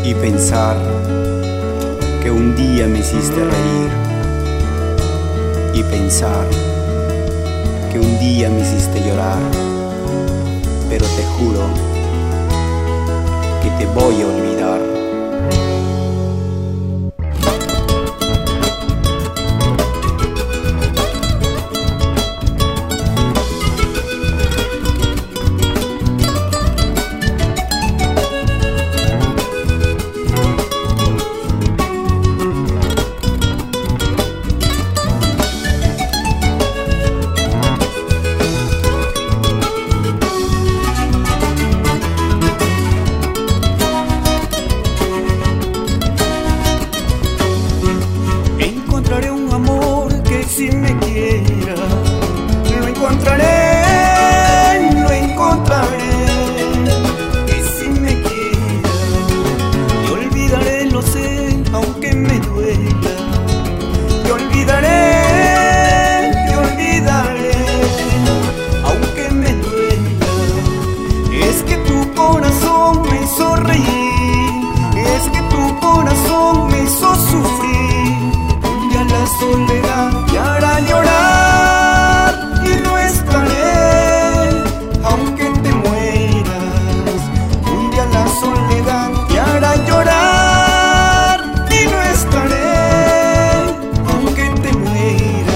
y pensar que un día me hiciste reír, y pensar que un día me hiciste llorar, pero te juro que te voy a olvidar. Encontraré un amor que si me quiera, lo encontraré, que si me quiera, te olvidaré, lo sé, aunque me duela, te olvidaré, aunque me duela. Es que tu corazón me hizo reír, es que tu corazón me hizo sufrir. La soledad te hará llorar y no estaré, aunque te mueras. Un día la soledad te hará llorar y no estaré, aunque te mueras.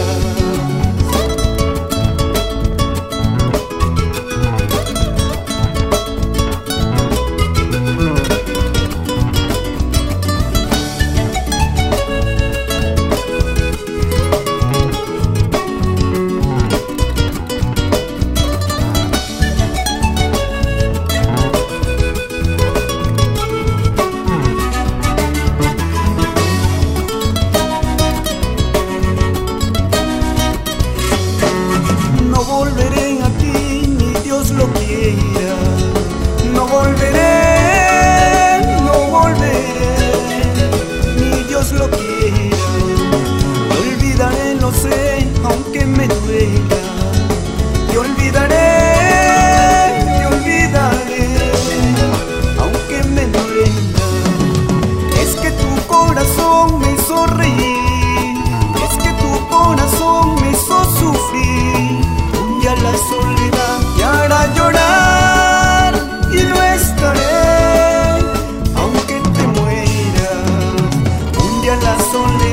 No volveré a ti, ni Dios lo quiera. No volveré, ni Dios lo quiera. Te olvidaré, lo sé, aunque me duela. Te olvidaré, aunque me duela. Es que tu corazón me hizo reír, es que tu corazón me hizo sufrir. La soledad te hará llorar y no estaré, aunque te mueras. Un día la soledad